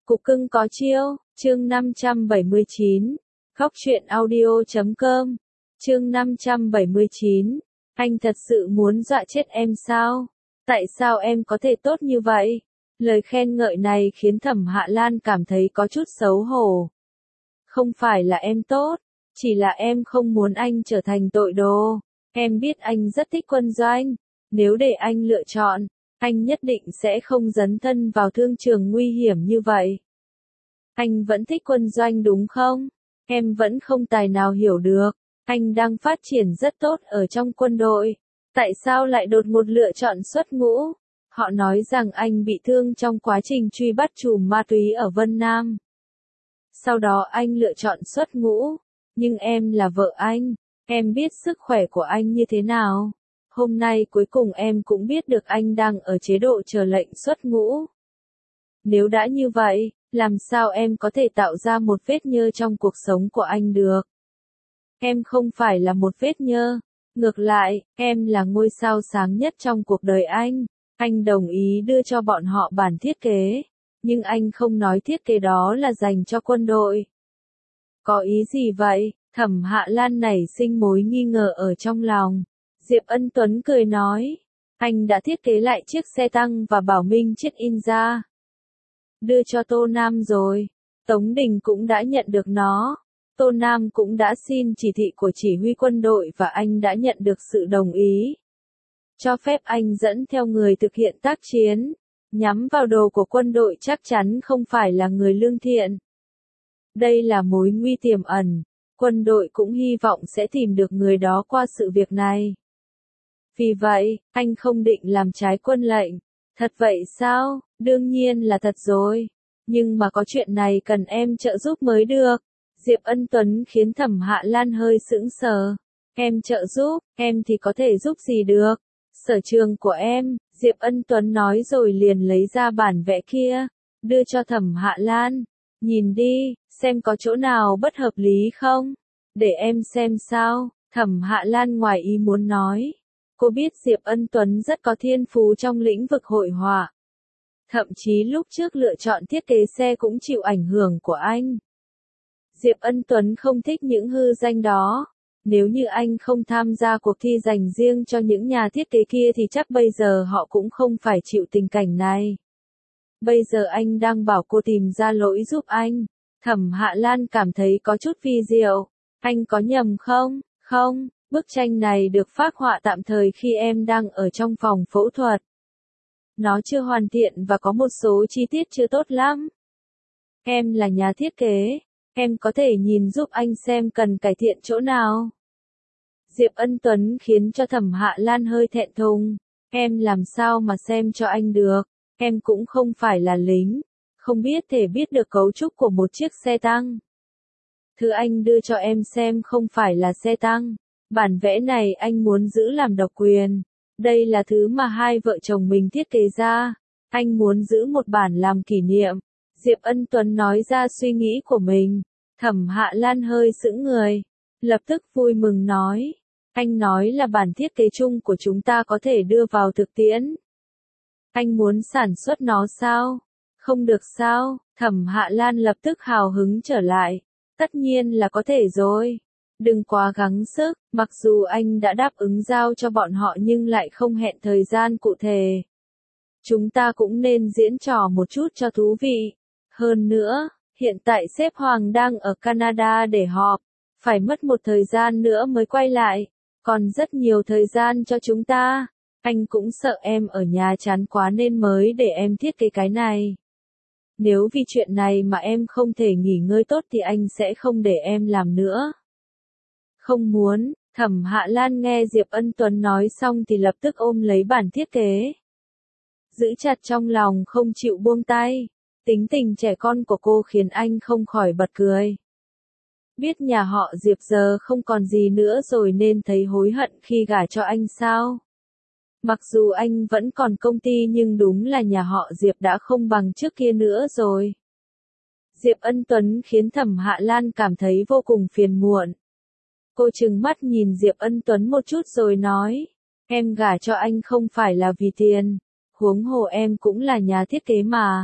Cục cưng có chiêu, chương 579. Khóc chuyện audio.com. Chương 579. Anh thật sự muốn dọa chết em sao? Tại sao em có thể tốt như vậy? Lời khen ngợi này khiến Thẩm Hạ Lan cảm thấy có chút xấu hổ. Không phải là em tốt, chỉ là em không muốn anh trở thành tội đồ. Em biết anh rất thích quân doanh, nếu để anh lựa chọn, anh nhất định sẽ không dấn thân vào thương trường nguy hiểm như vậy. Anh vẫn thích quân doanh đúng không? Em vẫn không tài nào hiểu được, anh đang phát triển rất tốt ở trong quân đội. Tại sao lại đột ngột lựa chọn xuất ngũ? Họ nói rằng anh bị thương trong quá trình truy bắt trùm ma túy ở Vân Nam. Sau đó anh lựa chọn xuất ngũ. Nhưng em là vợ anh, em biết sức khỏe của anh như thế nào. Hôm nay cuối cùng em cũng biết được anh đang ở chế độ chờ lệnh xuất ngũ. Nếu đã như vậy, làm sao em có thể tạo ra một vết nhơ trong cuộc sống của anh được? Em không phải là một vết nhơ. Ngược lại, em là ngôi sao sáng nhất trong cuộc đời anh. Anh đồng ý đưa cho bọn họ bản thiết kế. Nhưng anh không nói thiết kế đó là dành cho quân đội. Có ý gì vậy? Thẩm Hạ Lan nảy sinh mối nghi ngờ ở trong lòng. Diệp Ân Tuấn cười nói. Anh đã thiết kế lại chiếc xe tăng và bảo Minh chiết in ra. Đưa cho Tô Nam rồi. Tống Đình cũng đã nhận được nó. Tô Nam cũng đã xin chỉ thị của chỉ huy quân đội và anh đã nhận được sự đồng ý. Cho phép anh dẫn theo người thực hiện tác chiến. Nhắm vào đồ của quân đội chắc chắn không phải là người lương thiện. Đây là mối nguy tiềm ẩn. Quân đội cũng hy vọng sẽ tìm được người đó qua sự việc này. Vì vậy, anh không định làm trái quân lệnh. Thật vậy sao? Đương nhiên là thật rồi. Nhưng mà có chuyện này cần em trợ giúp mới được. Diệp Ân Tuấn khiến Thẩm Hạ Lan hơi sững sờ. Em trợ giúp, em thì có thể giúp gì được? Sở trường của em, Diệp Ân Tuấn nói rồi liền lấy ra bản vẽ kia, đưa cho Thẩm Hạ Lan. Nhìn đi, xem có chỗ nào bất hợp lý không? Để em xem sao, Thẩm Hạ Lan ngoài ý muốn nói. Cô biết Diệp Ân Tuấn rất có thiên phú trong lĩnh vực hội họa. Thậm chí lúc trước lựa chọn thiết kế xe cũng chịu ảnh hưởng của anh. Diệp Ân Tuấn không thích những hư danh đó. Nếu như anh không tham gia cuộc thi dành riêng cho những nhà thiết kế kia thì chắc bây giờ họ cũng không phải chịu tình cảnh này. Bây giờ anh đang bảo cô tìm ra lỗi giúp anh. Thẩm Hạ Lan cảm thấy có chút vi diệu. Anh có nhầm không? Không, bức tranh này được phác họa tạm thời khi em đang ở trong phòng phẫu thuật. Nó chưa hoàn thiện và có một số chi tiết chưa tốt lắm. Em là nhà thiết kế. Em có thể nhìn giúp anh xem cần cải thiện chỗ nào. Diệp Ân Tuấn khiến cho Thẩm Hạ Lan hơi thẹn thùng. Em làm sao mà xem cho anh được. Em cũng không phải là lính. Không biết thể biết được cấu trúc của một chiếc xe tăng. Thứ anh đưa cho em xem không phải là xe tăng. Bản vẽ này anh muốn giữ làm độc quyền. Đây là thứ mà hai vợ chồng mình thiết kế ra. Anh muốn giữ một bản làm kỷ niệm. Diệp Ân Tuấn nói ra suy nghĩ của mình. Thẩm Hạ Lan hơi sững người. Lập tức vui mừng nói. Anh nói là bản thiết kế chung của chúng ta có thể đưa vào thực tiễn. Anh muốn sản xuất nó sao? Không được sao? Thẩm Hạ Lan lập tức hào hứng trở lại. Tất nhiên là có thể rồi. Đừng quá gắng sức, mặc dù anh đã đáp ứng giao cho bọn họ nhưng lại không hẹn thời gian cụ thể. Chúng ta cũng nên diễn trò một chút cho thú vị. Hơn nữa, hiện tại sếp Hoàng đang ở Canada để họp. Phải mất một thời gian nữa mới quay lại. Còn rất nhiều thời gian cho chúng ta. Anh cũng sợ em ở nhà chán quá nên mới để em thiết kế cái này. Nếu vì chuyện này mà em không thể nghỉ ngơi tốt thì anh sẽ không để em làm nữa. Không muốn, Thẩm Hạ Lan nghe Diệp Ân Tuấn nói xong thì lập tức ôm lấy bản thiết kế. Giữ chặt trong lòng không chịu buông tay. Tính tình trẻ con của cô khiến anh không khỏi bật cười. Biết nhà họ Diệp giờ không còn gì nữa rồi nên thấy hối hận khi gả cho anh sao? Mặc dù anh vẫn còn công ty nhưng đúng là nhà họ Diệp đã không bằng trước kia nữa rồi. Diệp Ân Tuấn khiến Thẩm Hạ Lan cảm thấy vô cùng phiền muộn. Cô trừng mắt nhìn Diệp Ân Tuấn một chút rồi nói. Em gả cho anh không phải là vì tiền. Huống hồ em cũng là nhà thiết kế mà.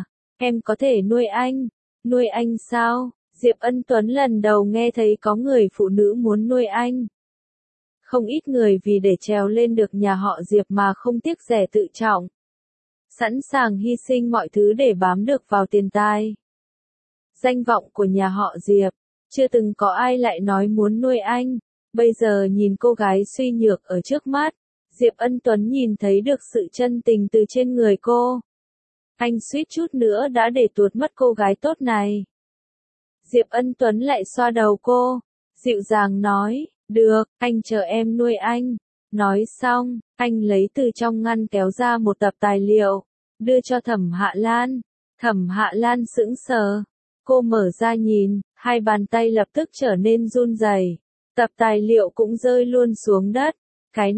em có thể nuôi anh. Nuôi anh sao? Diệp Ân Tuấn lần đầu nghe thấy có người phụ nữ muốn nuôi anh. Không ít người vì để trèo lên được nhà họ Diệp mà không tiếc rẻ tự trọng. Sẵn sàng hy sinh mọi thứ để bám được vào tiền tài. Danh vọng của nhà họ Diệp, chưa từng có ai lại nói muốn nuôi anh. Bây giờ nhìn cô gái suy nhược ở trước mắt, Diệp Ân Tuấn nhìn thấy được sự chân tình từ trên người cô. Anh suýt chút nữa đã để tuột mất cô gái tốt này. Diệp Ân Tuấn lại xoa đầu cô, dịu dàng nói, được, anh chờ em nuôi anh. Nói xong, anh lấy từ trong ngăn kéo ra một tập tài liệu, đưa cho Thẩm Hạ Lan. Thẩm Hạ Lan sững sờ. Cô mở ra nhìn, hai bàn tay lập tức trở nên run rẩy. Tập tài liệu cũng rơi luôn xuống đất. Cái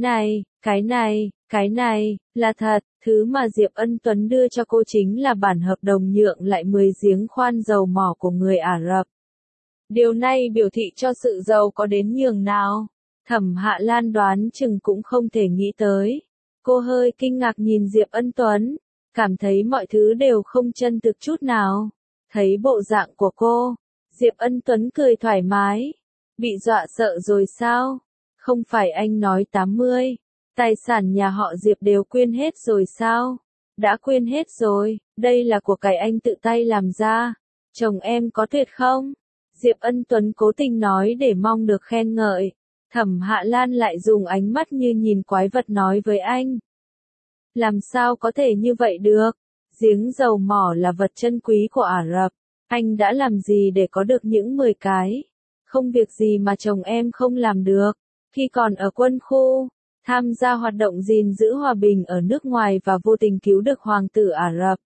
này, là thật, thứ mà Diệp Ân Tuấn đưa cho cô chính là bản hợp đồng nhượng lại 10 giếng khoan dầu mỏ của người Ả Rập. Điều này biểu thị cho sự giàu có đến nhường nào. Thẩm Hạ Lan đoán chừng cũng không thể nghĩ tới. Cô hơi kinh ngạc nhìn Diệp Ân Tuấn, cảm thấy mọi thứ đều không chân thực chút nào. Thấy bộ dạng của cô, Diệp Ân Tuấn cười thoải mái. Bị dọa sợ rồi sao? Không phải anh nói 80, tài sản nhà họ Diệp đều quyên hết rồi sao? Đã quyên hết rồi, đây là của cải anh tự tay làm ra. Chồng em có tuyệt không? Diệp Ân Tuấn cố tình nói để mong được khen ngợi. Thẩm Hạ Lan lại dùng ánh mắt như nhìn quái vật nói với anh. Làm sao có thể như vậy được? Giếng dầu mỏ là vật chân quý của Ả Rập. Anh đã làm gì để có được những 10 cái? Không việc gì mà chồng em không làm được. Khi còn ở quân khu, tham gia hoạt động gìn giữ hòa bình ở nước ngoài và vô tình cứu được hoàng tử Ả Rập.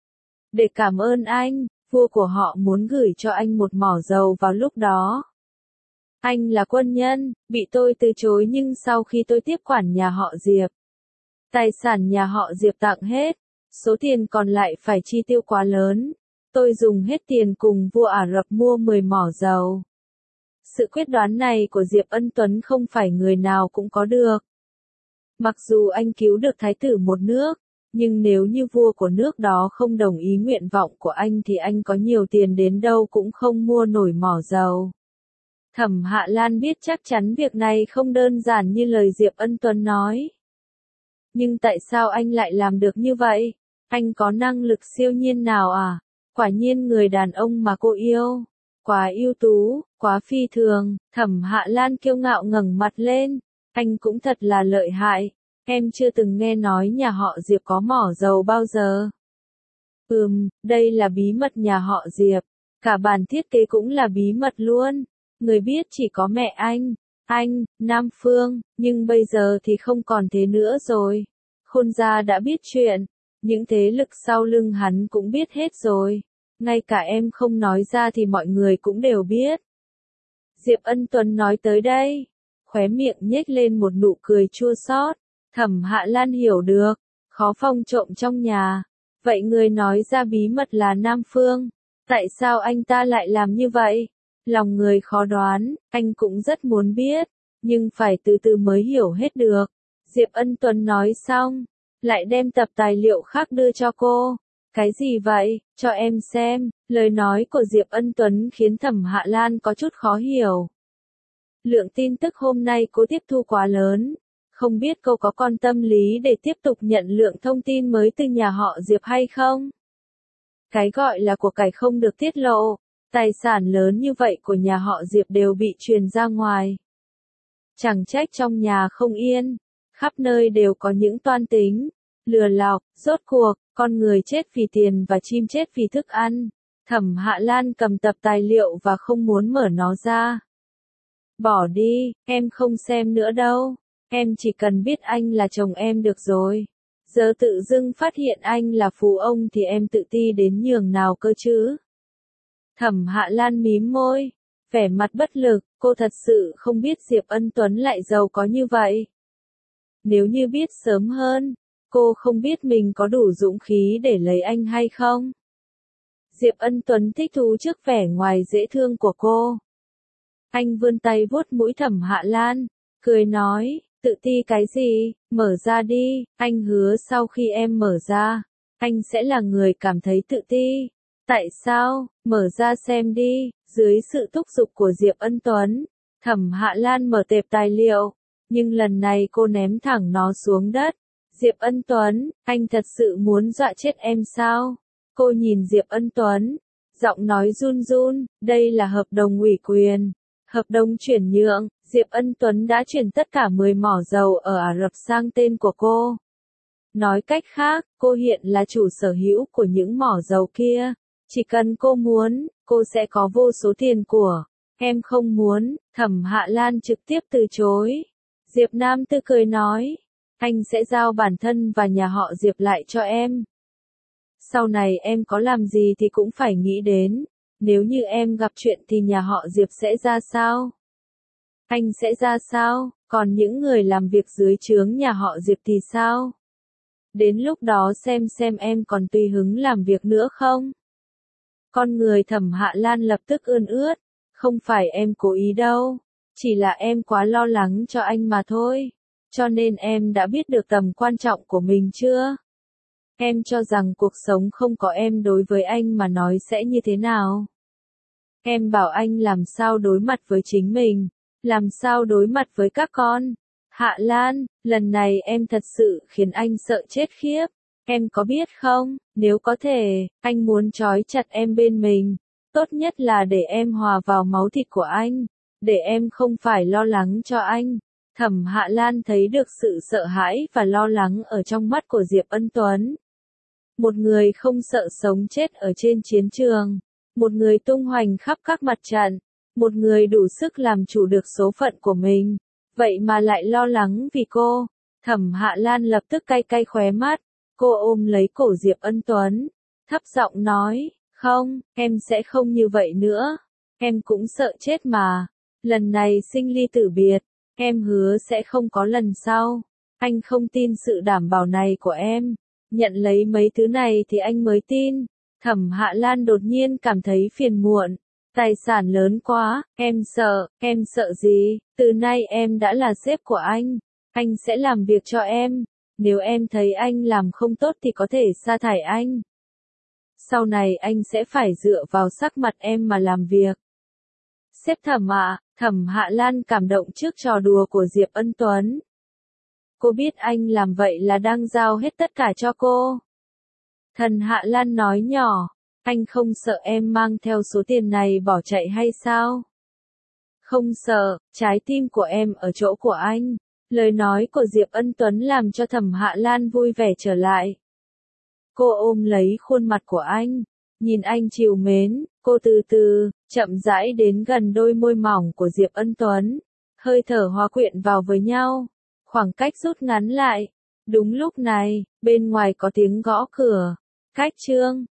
Để cảm ơn anh, vua của họ muốn gửi cho anh một mỏ dầu vào lúc đó. Anh là quân nhân, bị tôi từ chối nhưng sau khi tôi tiếp quản nhà họ Diệp, tài sản nhà họ Diệp tặng hết, số tiền còn lại phải chi tiêu quá lớn. Tôi dùng hết tiền cùng vua Ả Rập mua 10 mỏ dầu. Sự quyết đoán này của Diệp Ân Tuấn không phải người nào cũng có được. Mặc dù anh cứu được thái tử một nước, nhưng nếu như vua của nước đó không đồng ý nguyện vọng của anh thì anh có nhiều tiền đến đâu cũng không mua nổi mỏ dầu. Thẩm Hạ Lan biết chắc chắn việc này không đơn giản như lời Diệp Ân Tuấn nói. Nhưng tại sao anh lại làm được như vậy? Anh có năng lực siêu nhiên nào à? Quả nhiên người đàn ông mà cô yêu, quá ưu tú, quá phi thường. Thẩm Hạ Lan kiêu ngạo ngẩng mặt lên. Anh cũng thật là lợi hại. Em chưa từng nghe nói nhà họ Diệp có mỏ dầu bao giờ. Đây là bí mật nhà họ Diệp. Cả bản thiết kế cũng là bí mật luôn. Người biết chỉ có mẹ anh, Nam Phương, nhưng bây giờ thì không còn thế nữa rồi. Khôn gia đã biết chuyện, những thế lực sau lưng hắn cũng biết hết rồi. Ngay cả em không nói ra thì mọi người cũng đều biết. Diệp Ân Tuấn nói tới đây, khóe miệng nhếch lên một nụ cười chua xót. Thẩm Hạ Lan hiểu được, khó phòng trộm trong nhà. Vậy người nói ra bí mật là Nam Phương. Tại sao anh ta lại làm như vậy? Lòng người khó đoán, anh cũng rất muốn biết, nhưng phải từ từ mới hiểu hết được. Diệp Ân Tuấn nói xong, lại đem tập tài liệu khác đưa cho cô. Cái gì vậy? Cho em xem. Lời nói của Diệp Ân Tuấn khiến Thẩm Hạ Lan có chút khó hiểu. Lượng tin tức hôm nay cô tiếp thu quá lớn. Không biết cô có con tâm lý để tiếp tục nhận lượng thông tin mới từ nhà họ Diệp hay không? Cái gọi là của cải không được tiết lộ. Tài sản lớn như vậy của nhà họ Diệp đều bị truyền ra ngoài. Chẳng trách trong nhà không yên. Khắp nơi đều có những toan tính, lừa lọc, rốt cuộc, con người chết vì tiền và chim chết vì thức ăn. Thẩm Hạ Lan cầm tập tài liệu và không muốn mở nó ra. Bỏ đi, em không xem nữa đâu. Em chỉ cần biết anh là chồng em được rồi. Giờ tự dưng phát hiện anh là phú ông thì em tự ti đến nhường nào cơ chứ? Thẩm Hạ Lan mím môi, vẻ mặt bất lực, cô thật sự không biết Diệp Ân Tuấn lại giàu có như vậy. Nếu như biết sớm hơn, cô không biết mình có đủ dũng khí để lấy anh hay không. Diệp Ân Tuấn thích thú trước vẻ ngoài dễ thương của cô. Anh vươn tay vuốt mũi Thẩm Hạ Lan, cười nói, tự ti cái gì, mở ra đi, anh hứa sau khi em mở ra, anh sẽ là người cảm thấy tự ti. Tại sao? Mở ra xem đi. Dưới sự thúc giục của Diệp Ân Tuấn, Thẩm Hạ Lan mở tệp tài liệu, nhưng lần này cô ném thẳng nó xuống đất. Diệp Ân Tuấn, anh thật sự muốn dọa chết em sao? Cô nhìn Diệp Ân Tuấn, giọng nói run run, đây là hợp đồng ủy quyền, hợp đồng chuyển nhượng. Diệp Ân Tuấn đã chuyển tất cả 10 mỏ dầu ở Ả Rập sang tên của cô. Nói cách khác, cô hiện là chủ sở hữu của những mỏ dầu kia. Chỉ cần cô muốn, cô sẽ có vô số tiền của. Em không muốn. Thẩm Hạ Lan trực tiếp từ chối. Diệp Nam Tư cười nói, anh sẽ giao bản thân và nhà họ Diệp lại cho em. Sau này em có làm gì thì cũng phải nghĩ đến, nếu như em gặp chuyện thì nhà họ Diệp sẽ ra sao? Anh sẽ ra sao? Còn những người làm việc dưới trướng nhà họ Diệp thì sao? Đến lúc đó xem em còn tùy hứng làm việc nữa không? Con người Thẩm Hạ Lan lập tức ươn ướt, không phải em cố ý đâu, chỉ là em quá lo lắng cho anh mà thôi, cho nên em đã biết được tầm quan trọng của mình chưa? Em cho rằng cuộc sống không có em đối với anh mà nói sẽ như thế nào? Em bảo anh làm sao đối mặt với chính mình, làm sao đối mặt với các con. Hạ Lan, lần này em thật sự khiến anh sợ chết khiếp. Em có biết không, nếu có thể, anh muốn trói chặt em bên mình. Tốt nhất là để em hòa vào máu thịt của anh, để em không phải lo lắng cho anh. Thẩm Hạ Lan thấy được sự sợ hãi và lo lắng ở trong mắt của Diệp Ân Tuấn. Một người không sợ sống chết ở trên chiến trường, một người tung hoành khắp các mặt trận, một người đủ sức làm chủ được số phận của mình, vậy mà lại lo lắng vì cô. Thẩm Hạ Lan lập tức cay cay khóe mắt, cô ôm lấy cổ Diệp Ân Tuấn, thấp giọng nói, không, em sẽ không như vậy nữa, em cũng sợ chết mà, lần này sinh ly tử biệt, em hứa sẽ không có lần sau, anh không tin sự đảm bảo này của em. Nhận lấy mấy thứ này thì anh mới tin. Thẩm Hạ Lan đột nhiên cảm thấy phiền muộn. Tài sản lớn quá, em sợ gì? Từ nay em đã là sếp của anh sẽ làm việc cho em. Nếu em thấy anh làm không tốt thì có thể sa thải anh. Sau này anh sẽ phải dựa vào sắc mặt em mà làm việc. Sếp Thẩm ạ, Thẩm Hạ Lan cảm động trước trò đùa của Diệp Ân Tuấn. Cô biết anh làm vậy là đang giao hết tất cả cho cô. Thần Hạ Lan nói nhỏ, anh không sợ em mang theo số tiền này bỏ chạy hay sao? Không sợ, trái tim của em ở chỗ của anh. Lời nói của Diệp Ân Tuấn làm cho Thẩm Hạ Lan vui vẻ trở lại. Cô ôm lấy khuôn mặt của anh, nhìn anh trìu mến, cô từ từ, chậm rãi đến gần đôi môi mỏng của Diệp Ân Tuấn. Hơi thở hòa quyện vào với nhau. Khoảng cách rút ngắn lại. Đúng lúc này, bên ngoài có tiếng gõ cửa. Khách Trương,